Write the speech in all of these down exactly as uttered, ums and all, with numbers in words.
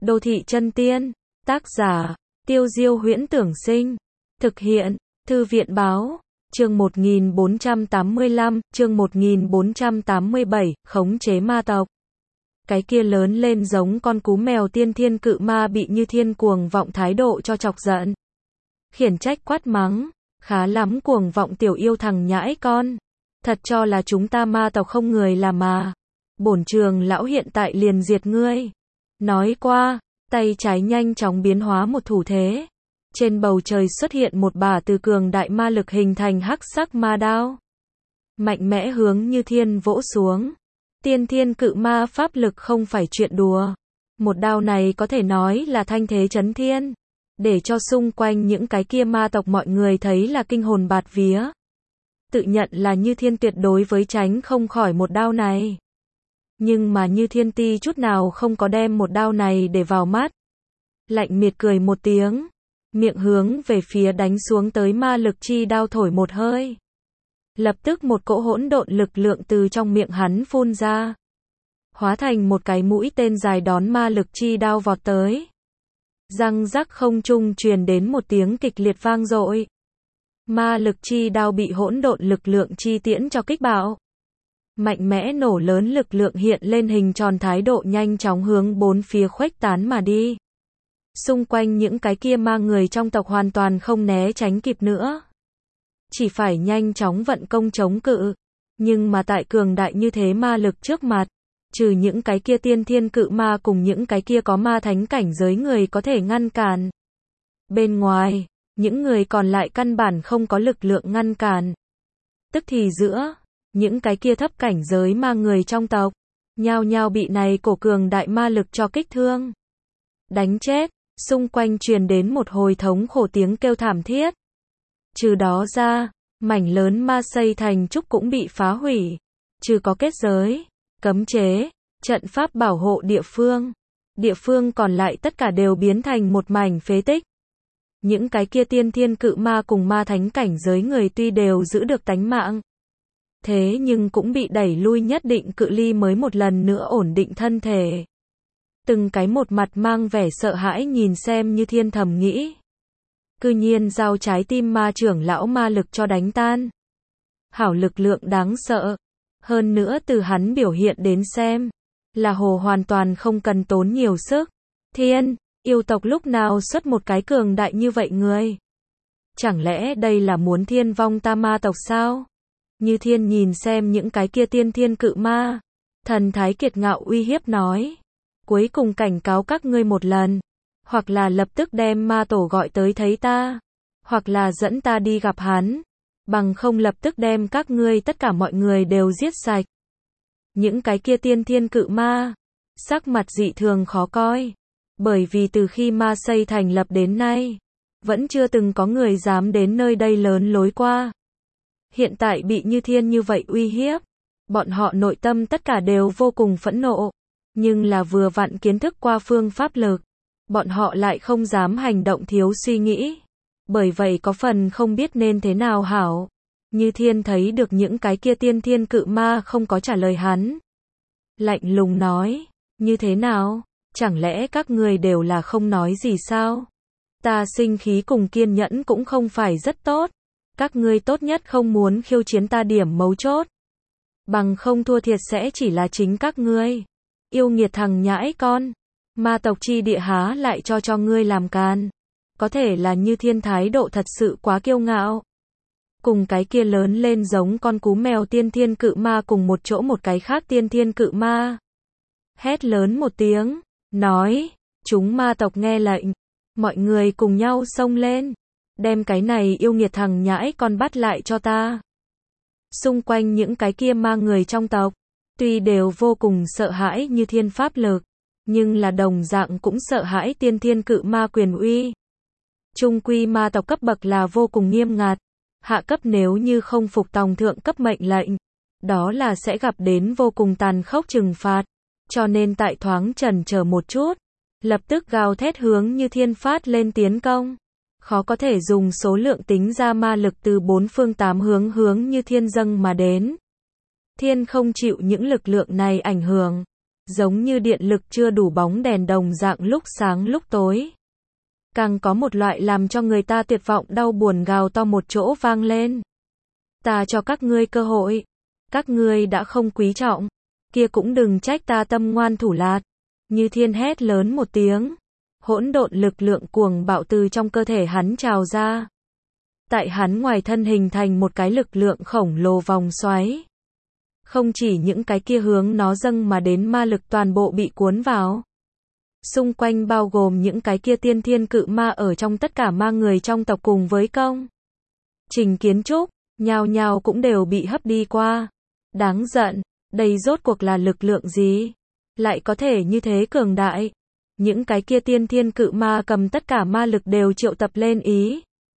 Đô thị chân tiên. Tác giả, Tiêu Diêu Huyễn Tưởng Sinh. Thực hiện, Thư viện Báo. Chương một nghìn bốn trăm tám mươi lăm, chương một nghìn bốn trăm tám mươi bảy, khống chế ma tộc. Cái kia lớn lên giống con cú mèo tiên thiên cự ma bị Như Thiên cuồng vọng thái độ cho chọc giận. Khiển trách quát mắng, khá lắm cuồng vọng tiểu yêu thằng nhãi con. Thật cho là chúng ta ma tộc không người là mà. Bổn trường lão hiện tại liền diệt ngươi. Nói qua, tay trái nhanh chóng biến hóa một thủ thế. Trên bầu trời xuất hiện một bả từ cường đại ma lực hình thành hắc sắc ma đao. Mạnh mẽ hướng Như Thiên vỗ xuống. Tiên thiên cự ma pháp lực không phải chuyện đùa. Một đao này có thể nói là thanh thế chấn thiên. Để cho xung quanh những cái kia ma tộc mọi người thấy là kinh hồn bạt vía. Tự nhận là Như Thiên tuyệt đối với tránh không khỏi một đao này. Nhưng mà Như Thiên ti chút nào không có đem một đao này để vào mắt. Lạnh miệt cười một tiếng. Miệng hướng về phía đánh xuống tới ma lực chi đao thổi một hơi. Lập tức một cỗ hỗn độn lực lượng từ trong miệng hắn phun ra. Hóa thành một cái mũi tên dài đón ma lực chi đao vọt tới. Răng rắc không trung truyền đến một tiếng kịch liệt vang dội. Ma lực chi đao bị hỗn độn lực lượng chi tiễn cho kích bạo. Mạnh mẽ nổ lớn lực lượng hiện lên hình tròn thái độ nhanh chóng hướng bốn phía khuếch tán mà đi. Xung quanh những cái kia ma người trong tộc hoàn toàn không né tránh kịp nữa. Chỉ phải nhanh chóng vận công chống cự. Nhưng mà tại cường đại như thế ma lực trước mặt, trừ những cái kia tiên thiên cự ma cùng những cái kia có ma thánh cảnh giới người có thể ngăn cản. Bên ngoài, những người còn lại căn bản không có lực lượng ngăn cản. Tức thì giữa, những cái kia thấp cảnh giới ma người trong tộc, nhao nhao bị này cổ cường đại ma lực cho kích thương. Đánh chết, xung quanh truyền đến một hồi thống khổ tiếng kêu thảm thiết. Trừ đó ra, mảnh lớn ma xây thành trúc cũng bị phá hủy. Trừ có kết giới, cấm chế, trận pháp bảo hộ địa phương. Địa phương còn lại tất cả đều biến thành một mảnh phế tích. Những cái kia tiên thiên cự ma cùng ma thánh cảnh giới người tuy đều giữ được tánh mạng. Thế nhưng cũng bị đẩy lui nhất định cự ly mới một lần nữa ổn định thân thể. Từng cái một mặt mang vẻ sợ hãi nhìn xem Như Thiên thầm nghĩ. Cư nhiên giao trái tim ma trưởng lão ma lực cho đánh tan. Hảo lực lượng đáng sợ. Hơn nữa từ hắn biểu hiện đến xem, là hồ hoàn toàn không cần tốn nhiều sức. Thiên, yêu tộc lúc nào xuất một cái cường đại như vậy người? Chẳng lẽ đây là muốn thiên vong ta ma tộc sao? Như Thiên nhìn xem những cái kia tiên thiên cự ma. Thần thái kiệt ngạo uy hiếp nói. Cuối cùng cảnh cáo các ngươi một lần. Hoặc là lập tức đem ma tổ gọi tới thấy ta. Hoặc là dẫn ta đi gặp hắn. Bằng không lập tức đem các ngươi tất cả mọi người đều giết sạch. Những cái kia tiên thiên cự ma. Sắc mặt dị thường khó coi. Bởi vì từ khi ma xây thành lập đến nay. Vẫn chưa từng có người dám đến nơi đây lớn lối qua. Hiện tại bị Như Thiên như vậy uy hiếp. Bọn họ nội tâm tất cả đều vô cùng phẫn nộ. Nhưng là vừa vặn kiến thức qua phương pháp lực. Bọn họ lại không dám hành động thiếu suy nghĩ. Bởi vậy có phần không biết nên thế nào hảo. Như Thiên thấy được những cái kia tiên thiên cự ma không có trả lời hắn. Lạnh lùng nói. Như thế nào? Chẳng lẽ các người đều là không nói gì sao? Ta sinh khí cùng kiên nhẫn cũng không phải rất tốt. Các ngươi tốt nhất không muốn khiêu chiến ta điểm mấu chốt. Bằng không thua thiệt sẽ chỉ là chính các ngươi. Yêu nghiệt thằng nhãi con. Ma tộc chi địa há lại cho cho ngươi làm can. Có thể là Như Thiên thái độ thật sự quá kiêu ngạo. Cùng cái kia lớn lên giống con cú mèo tiên thiên cự ma cùng một chỗ một cái khác tiên thiên cự ma. Hét lớn một tiếng. Nói. Chúng ma tộc nghe lệnh. Mọi người cùng nhau xông lên. Đem cái này yêu nghiệt thằng nhãi con bắt lại cho ta. Xung quanh những cái kia ma người trong tộc. Tuy đều vô cùng sợ hãi Như Thiên pháp lực. Nhưng là đồng dạng cũng sợ hãi tiên thiên cự ma quyền uy. Trung quy ma tộc cấp bậc là vô cùng nghiêm ngặt. Hạ cấp nếu như không phục tòng thượng cấp mệnh lệnh. Đó là sẽ gặp đến vô cùng tàn khốc trừng phạt. Cho nên tại thoáng chần chờ một chút. Lập tức gào thét hướng Như Thiên phát lên tiến công. Khó có thể dùng số lượng tính ra ma lực từ bốn phương tám hướng hướng Như Thiên dâng mà đến. Thiên không chịu những lực lượng này ảnh hưởng. giống như điện lực chưa đủ bóng đèn đồng dạng lúc sáng lúc tối. Càng có một loại làm cho người ta tuyệt vọng đau buồn gào to một chỗ vang lên. Ta cho các ngươi cơ hội. Các ngươi đã không quý trọng. Kia cũng đừng trách ta tâm ngoan thủ lạt. Như Thiên hét lớn một tiếng. Hỗn độn lực lượng cuồng bạo từ trong cơ thể hắn trào ra. Tại hắn ngoài thân hình thành một cái lực lượng khổng lồ vòng xoáy. Không chỉ những cái kia hướng nó dâng mà đến ma lực toàn bộ bị cuốn vào. Xung quanh bao gồm những cái kia tiên thiên cự ma ở trong tất cả ma người trong tộc cùng với công. Trình Kiến Trúc, nhao nhao cũng đều bị hấp đi qua. Đáng giận, đây rốt cuộc là lực lượng gì? Lại có thể như thế cường đại. Những cái kia tiên thiên cự ma cầm tất cả ma lực đều triệu tập lên ý.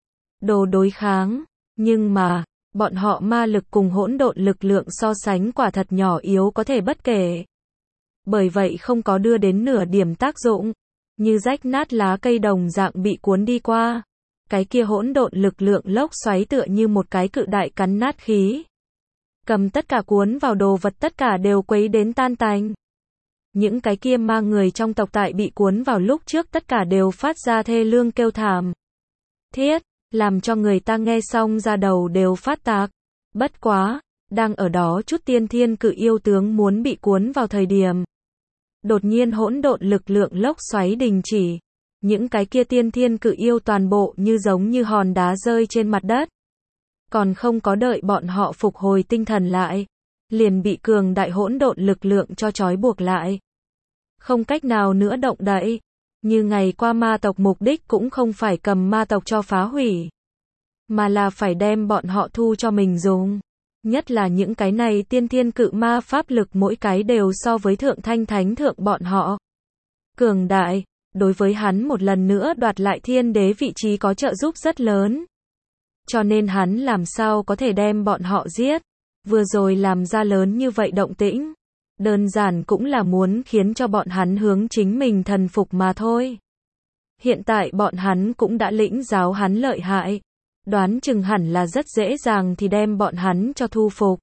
Đồ đối kháng, nhưng mà, bọn họ ma lực cùng hỗn độn lực lượng so sánh quả thật nhỏ yếu có thể bất kể. Bởi vậy không có đưa đến nửa điểm tác dụng, như rách nát lá cây đồng dạng bị cuốn đi qua. Cái kia hỗn độn lực lượng lốc xoáy tựa như một cái cự đại cắn nát khí. Cầm tất cả cuốn vào đồ vật tất cả đều quấy đến tan tành. Những cái kia ma người trong tộc tại bị cuốn vào lúc trước tất cả đều phát ra thê lương kêu thảm. Thiết, làm cho người ta nghe xong ra đầu đều phát tạc. Bất quá, đang ở đó chút tiên thiên cự yêu tướng muốn bị cuốn vào thời điểm. Đột nhiên hỗn độn lực lượng lốc xoáy đình chỉ. Những cái kia tiên thiên cự yêu toàn bộ như giống như hòn đá rơi trên mặt đất. Còn không có đợi bọn họ phục hồi tinh thần lại. Liền bị cường đại hỗn độn lực lượng cho trói buộc lại. Không cách nào nữa động đậy. Như ngày qua ma tộc mục đích cũng không phải cầm ma tộc cho phá hủy. Mà là phải đem bọn họ thu cho mình dùng. Nhất là những cái này tiên thiên cự ma pháp lực mỗi cái đều so với thượng thanh thánh thượng bọn họ. Cường đại, đối với hắn một lần nữa đoạt lại thiên đế vị trí có trợ giúp rất lớn. Cho nên hắn làm sao có thể đem bọn họ giết. Vừa rồi làm ra lớn như vậy động tĩnh. Đơn giản cũng là muốn khiến cho bọn hắn hướng chính mình thần phục mà thôi. Hiện tại bọn hắn cũng đã lĩnh giáo hắn lợi hại. Đoán chừng hẳn là rất dễ dàng thì đem bọn hắn cho thu phục.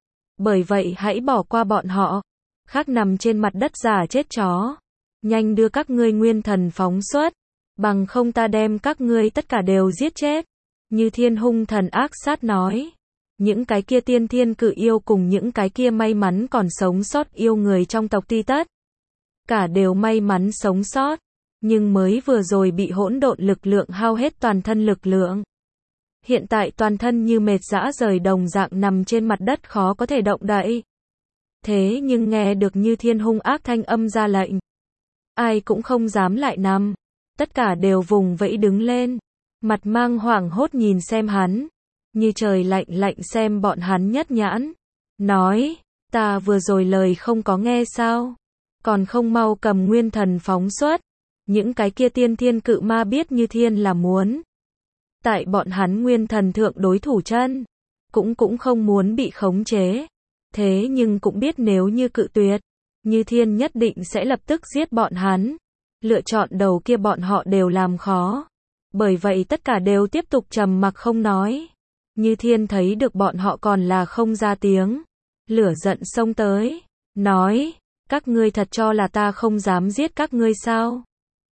Bởi vậy hãy bỏ qua bọn họ. Khác nằm trên mặt đất giả chết chó. Nhanh đưa các ngươi nguyên thần phóng xuất. Bằng không ta đem các ngươi tất cả đều giết chết. Như Thiên hung thần ác sát nói. Những cái kia tiên thiên cự yêu cùng những cái kia may mắn còn sống sót yêu người trong tộc Ti Tất. Cả đều may mắn sống sót. Nhưng mới vừa rồi bị hỗn độn lực lượng hao hết toàn thân lực lượng. Hiện tại toàn thân như mệt rã rời đồng dạng nằm trên mặt đất khó có thể động đậy. Thế nhưng nghe được Như Thiên hung ác thanh âm ra lệnh. Ai cũng không dám lại nằm. Tất cả đều vùng vẫy đứng lên. Mặt mang hoảng hốt nhìn xem hắn. Như trời lạnh lạnh xem bọn hắn nhất nhãn. Nói, ta vừa rồi lời không có nghe sao. Còn không mau cầm nguyên thần phóng xuất. Những cái kia tiên thiên cự ma biết Như Thiên là muốn. Tại bọn hắn nguyên thần thượng đối thủ chân. Cũng cũng không muốn bị khống chế. Thế nhưng cũng biết nếu như cự tuyệt. Như Thiên nhất định sẽ lập tức giết bọn hắn. Lựa chọn đầu kia bọn họ đều làm khó. Bởi vậy tất cả đều tiếp tục trầm mặc không nói. Như Thiên thấy được bọn họ còn là không ra tiếng. Lửa giận xông tới. Nói, các ngươi thật cho là ta không dám giết các ngươi sao?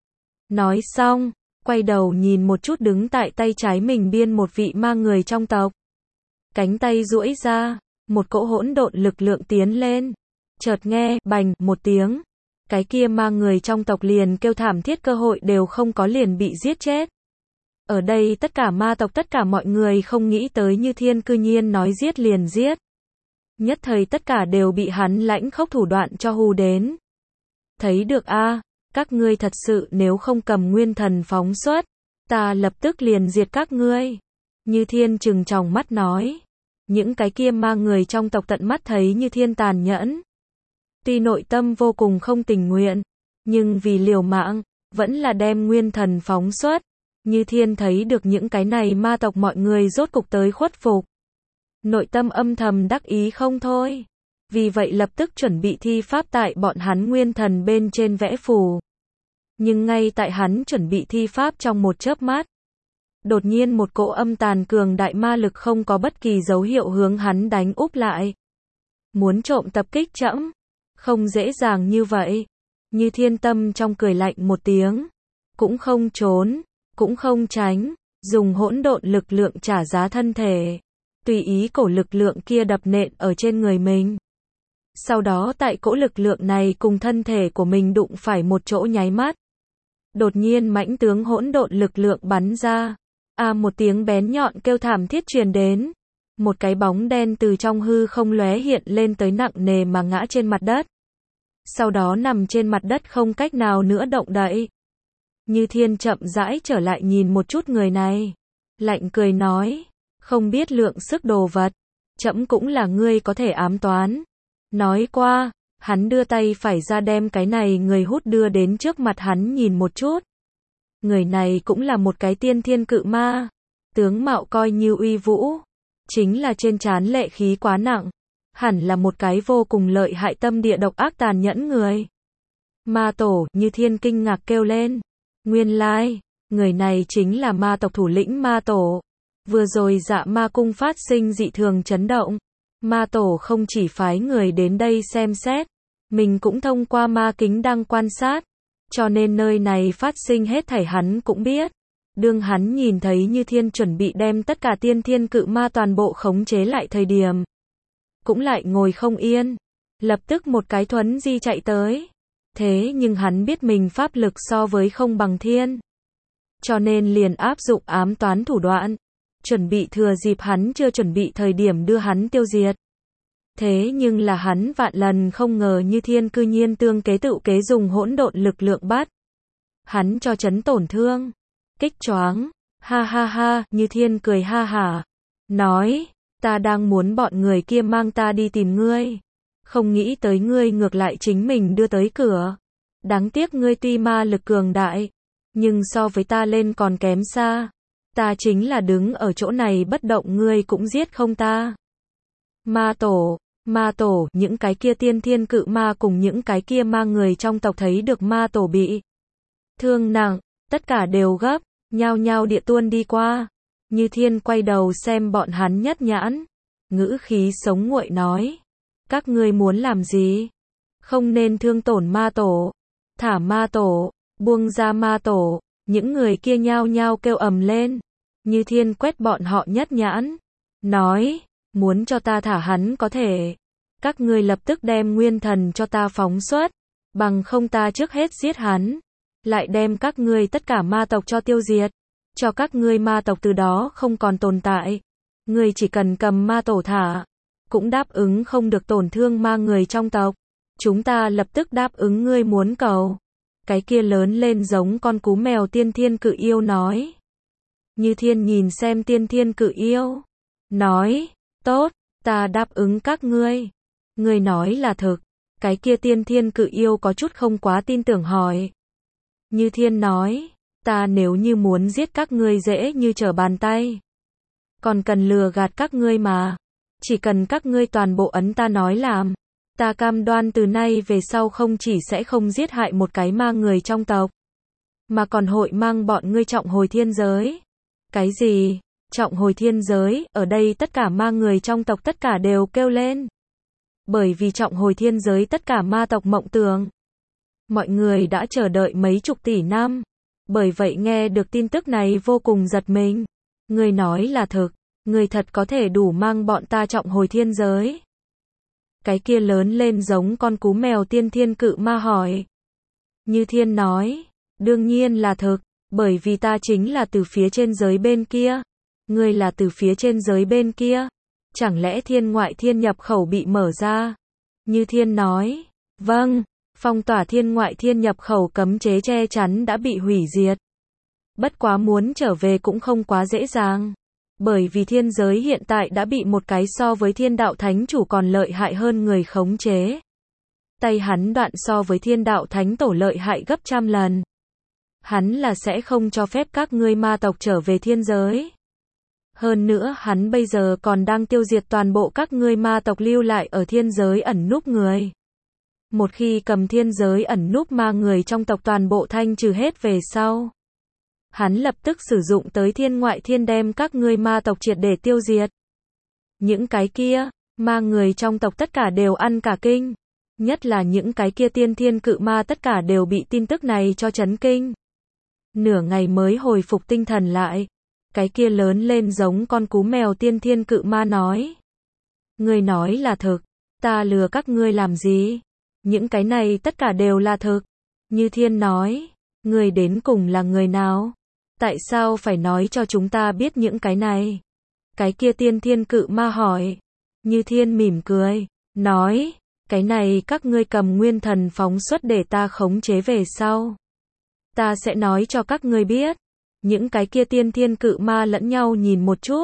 Nói xong, quay đầu nhìn một chút đứng tại tay trái mình biên một vị ma người trong tộc. Cánh tay duỗi ra, một cỗ hỗn độn lực lượng tiến lên. Chợt nghe, bành, một tiếng. Cái kia ma người trong tộc liền kêu thảm thiết cơ hội đều không có liền bị giết chết. Ở đây tất cả ma tộc tất cả mọi người không nghĩ tới Như Thiên cư nhiên nói giết liền giết. Nhất thời tất cả đều bị hắn lãnh khốc thủ đoạn cho hù đến. Thấy được a, các ngươi thật sự nếu không cầm nguyên thần phóng xuất, ta lập tức liền diệt các ngươi. Như Thiên trừng tròng mắt nói. Những cái kia ma người trong tộc tận mắt thấy Như Thiên tàn nhẫn. Tuy nội tâm vô cùng không tình nguyện, nhưng vì liều mạng, vẫn là đem nguyên thần phóng xuất. Như Thiên thấy được những cái này ma tộc mọi người rốt cục tới khuất phục. Nội tâm âm thầm đắc ý không thôi. Vì vậy lập tức chuẩn bị thi pháp tại bọn hắn nguyên thần bên trên vẽ phù. Nhưng ngay tại hắn chuẩn bị thi pháp trong một chớp mắt. Đột nhiên một cỗ âm tàn cường đại ma lực không có bất kỳ dấu hiệu hướng hắn đánh úp lại. Muốn trộm tập kích trẫm. Không dễ dàng như vậy. Như Thiên tâm trong cười lạnh một tiếng. Cũng không trốn, cũng không tránh, dùng hỗn độn lực lượng trả giá thân thể. Tùy ý cổ lực lượng kia đập nện ở trên người mình. Sau đó tại cỗ lực lượng này cùng thân thể của mình đụng phải một chỗ nháy mắt. Đột nhiên mãnh tướng hỗn độn lực lượng bắn ra. A một tiếng bén nhọn kêu thảm thiết truyền đến. Một cái bóng đen từ trong hư không lóe hiện lên tới nặng nề mà ngã trên mặt đất. Sau đó nằm trên mặt đất không cách nào nữa động đậy. Như Thiên chậm rãi trở lại nhìn một chút người này. Lạnh cười nói. Không biết lượng sức đồ vật. Trẫm cũng là ngươi có thể ám toán. Nói qua, hắn đưa tay phải ra đem cái này người hút đưa đến trước mặt hắn nhìn một chút. Người này cũng là một cái tiên thiên cự ma. Tướng mạo coi như uy vũ. Chính là trên trán lệ khí quá nặng. Hẳn là một cái vô cùng lợi hại tâm địa độc ác tàn nhẫn người. Ma tổ, Như Thiên kinh ngạc kêu lên. Nguyên lai, người này chính là ma tộc thủ lĩnh ma tổ. Vừa rồi Dạ Ma cung phát sinh dị thường chấn động. Ma tổ không chỉ phái người đến đây xem xét. Mình cũng thông qua ma kính đang quan sát. Cho nên nơi này phát sinh hết thảy hắn cũng biết. Đương hắn nhìn thấy Như Thiên chuẩn bị đem tất cả tiên thiên cự ma toàn bộ khống chế lại thời điểm. Cũng lại ngồi không yên. Lập tức một cái thuấn di chạy tới. Thế nhưng hắn biết mình pháp lực so với không bằng thiên. Cho nên liền áp dụng ám toán thủ đoạn. Chuẩn bị thừa dịp hắn chưa chuẩn bị thời điểm đưa hắn tiêu diệt. Thế nhưng là hắn vạn lần không ngờ Như Thiên cư nhiên tương kế tự kế dùng hỗn độn lực lượng bắt. Hắn cho chấn tổn thương. Kích choáng. Ha ha ha, Như Thiên cười ha hả. Nói, ta đang muốn bọn người kia mang ta đi tìm ngươi. Không nghĩ tới ngươi ngược lại chính mình đưa tới cửa. Đáng tiếc ngươi tuy ma lực cường đại. Nhưng so với ta lên còn kém xa. Ta chính là đứng ở chỗ này bất động ngươi cũng giết không ta. Ma tổ, ma tổ, những cái kia tiên thiên cự ma cùng những cái kia ma người trong tộc thấy được ma tổ bị thương nặng, tất cả đều gấp, nhao nhao địa tuôn đi qua. Như Thiên quay đầu xem bọn hắn nhất nhãn, ngữ khí sống nguội nói. Các ngươi muốn làm gì? Không nên thương tổn ma tổ. Thả ma tổ, buông ra ma tổ, những người kia nhao nhao kêu ầm lên. Như Thiên quét bọn họ nhất nhãn, nói, muốn cho ta thả hắn có thể. Các ngươi lập tức đem nguyên thần cho ta phóng xuất, bằng không ta trước hết giết hắn. Lại đem các ngươi tất cả ma tộc cho tiêu diệt, cho các ngươi ma tộc từ đó không còn tồn tại. Ngươi chỉ cần cầm ma tổ thả, cũng đáp ứng không được tổn thương ma người trong tộc. Chúng ta lập tức đáp ứng ngươi muốn cầu. Cái kia lớn lên giống con cú mèo tiên thiên cự yêu nói. Như Thiên nhìn xem tiên thiên cự yêu, nói, tốt, ta đáp ứng các ngươi. Ngươi nói là thực. Cái kia tiên thiên cự yêu có chút không quá tin tưởng hỏi. Như Thiên nói, ta nếu như muốn giết các ngươi dễ như trở bàn tay. Còn cần lừa gạt các ngươi mà. Chỉ cần các ngươi toàn bộ ấn ta nói làm. Ta cam đoan từ nay về sau không chỉ sẽ không giết hại một cái ma người trong tộc. Mà còn hội mang bọn ngươi trọng hồi thiên giới. Cái gì? Trọng hồi thiên giới, ở đây tất cả ma người trong tộc tất cả đều kêu lên. Bởi vì trọng hồi thiên giới tất cả ma tộc mộng tưởng. Mọi người đã chờ đợi mấy chục tỷ năm. Bởi vậy nghe được tin tức này vô cùng giật mình. Người nói là thực, người thật có thể đủ mang bọn ta trọng hồi thiên giới. Cái kia lớn lên giống con cú mèo tiên thiên cự ma hỏi. Như Thiên nói, đương nhiên là thực, bởi vì ta chính là từ phía trên giới bên kia. Ngươi là từ phía trên giới bên kia. Chẳng lẽ thiên ngoại thiên nhập khẩu bị mở ra? Như Thiên nói, vâng, phong tỏa thiên ngoại thiên nhập khẩu cấm chế che chắn đã bị hủy diệt. Bất quá muốn trở về cũng không quá dễ dàng. Bởi vì thiên giới hiện tại đã bị một cái so với thiên đạo thánh chủ còn lợi hại hơn người khống chế. Tay hắn đoạn so với thiên đạo thánh tổ lợi hại gấp trăm lần. Hắn là sẽ không cho phép các ngươi ma tộc trở về thiên giới. Hơn nữa hắn bây giờ còn đang tiêu diệt toàn bộ các ngươi ma tộc lưu lại ở thiên giới ẩn núp người. Một khi cầm thiên giới ẩn núp ma người trong tộc toàn bộ thanh trừ hết về sau. Hắn lập tức sử dụng tới thiên ngoại thiên đem các ngươi ma tộc triệt để tiêu diệt. Những cái kia, ma người trong tộc tất cả đều ăn cả kinh. Nhất là những cái kia tiên thiên cự ma tất cả đều bị tin tức này cho chấn kinh. Nửa ngày mới hồi phục tinh thần lại. Cái kia lớn lên giống con cú mèo tiên thiên cự ma nói. Ngươi nói là thực, ta lừa các ngươi làm gì? Những cái này tất cả đều là thực. Như Thiên nói, ngươi đến cùng là người nào? Tại sao phải nói cho chúng ta biết những cái này? Cái kia tiên thiên cự ma hỏi. Như Thiên mỉm cười, nói, cái này các ngươi cầm nguyên thần phóng xuất để ta khống chế về sau. Ta sẽ nói cho các ngươi biết. Những cái kia tiên thiên cự ma lẫn nhau nhìn một chút.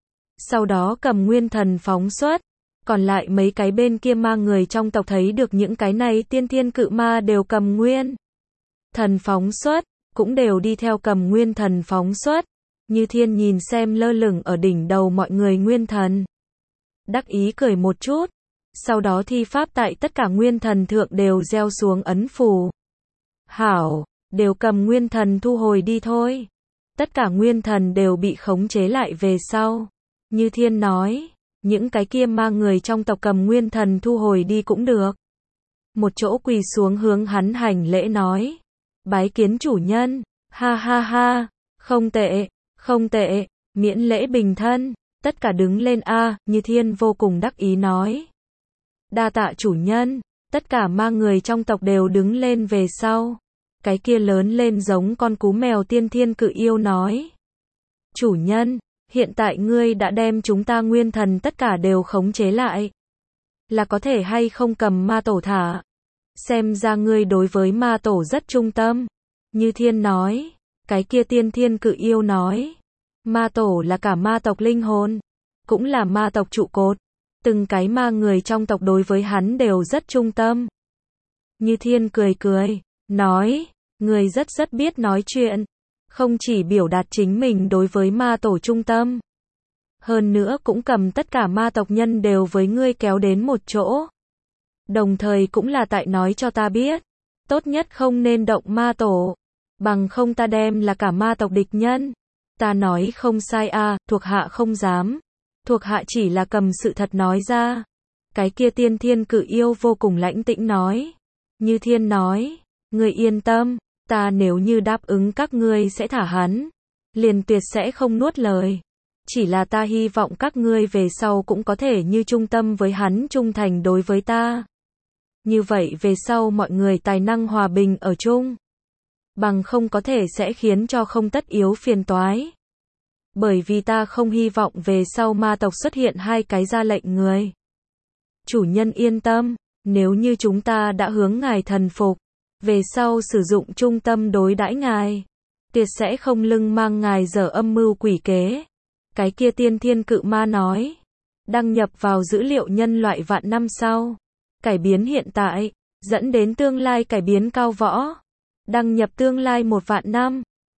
Sau đó cầm nguyên thần phóng xuất. Còn lại mấy cái bên kia ma người trong tộc thấy được những cái này tiên thiên cự ma đều cầm nguyên thần phóng xuất, cũng đều đi theo cầm nguyên thần phóng xuất. Như Thiên nhìn xem lơ lửng ở đỉnh đầu mọi người nguyên thần. Đắc ý cười một chút. Sau đó thi pháp tại tất cả nguyên thần thượng đều gieo xuống ấn phù. Hảo, đều cầm nguyên thần thu hồi đi thôi. Tất cả nguyên thần đều bị khống chế lại về sau. Như Thiên nói, những cái kia ma người trong tộc cầm nguyên thần thu hồi đi cũng được. Một chỗ quỳ xuống hướng hắn hành lễ nói. Bái kiến chủ nhân, ha ha ha, không tệ, không tệ, miễn lễ bình thân, tất cả đứng lên a. Như Thiên vô cùng đắc ý nói. Đa tạ chủ nhân, tất cả ma người trong tộc đều đứng lên về sau. Cái kia lớn lên giống con cú mèo tiên thiên cự yêu nói. Chủ nhân, hiện tại ngươi đã đem chúng ta nguyên thần tất cả đều khống chế lại. Là có thể hay không cầm ma tổ thả? Xem ra ngươi đối với ma tổ rất trung tâm. Như Thiên nói, cái kia tiên thiên cự yêu nói. Ma tổ là cả ma tộc linh hồn, cũng là ma tộc trụ cột. Từng cái ma người trong tộc đối với hắn đều rất trung tâm. Như Thiên cười cười, nói, người rất rất biết nói chuyện. Không chỉ biểu đạt chính mình đối với ma tổ trung tâm. Hơn nữa cũng cầm tất cả ma tộc nhân đều với ngươi kéo đến một chỗ. Đồng thời cũng là tại nói cho ta biết. Tốt nhất không nên động ma tổ. Bằng không ta đem là cả ma tộc địch nhân. Ta nói không sai a, à, thuộc hạ không dám. Thuộc hạ chỉ là cầm sự thật nói ra. Cái kia tiên thiên cự yêu vô cùng lãnh tĩnh nói. Như Thiên nói, ngươi yên tâm, ta nếu như đáp ứng các ngươi sẽ thả hắn, liền tuyệt sẽ không nuốt lời. Chỉ là ta hy vọng các ngươi về sau cũng có thể như trung tâm với hắn trung thành đối với ta. Như vậy về sau mọi người tài năng hòa bình ở chung. Bằng không có thể sẽ khiến cho không tất yếu phiền toái. Bởi vì ta không hy vọng về sau ma tộc xuất hiện hai cái ra lệnh người. Chủ nhân yên tâm, nếu như chúng ta đã hướng ngài thần phục, về sau sử dụng trung tâm đối đãi ngài, tuyệt sẽ không lưng mang ngài dở âm mưu quỷ kế. Cái kia tiên thiên cự ma nói, đăng nhập vào dữ liệu nhân loại vạn năm sau, cải biến hiện tại, dẫn đến tương lai cải biến cao võ. Đăng nhập tương lai một vạn năm,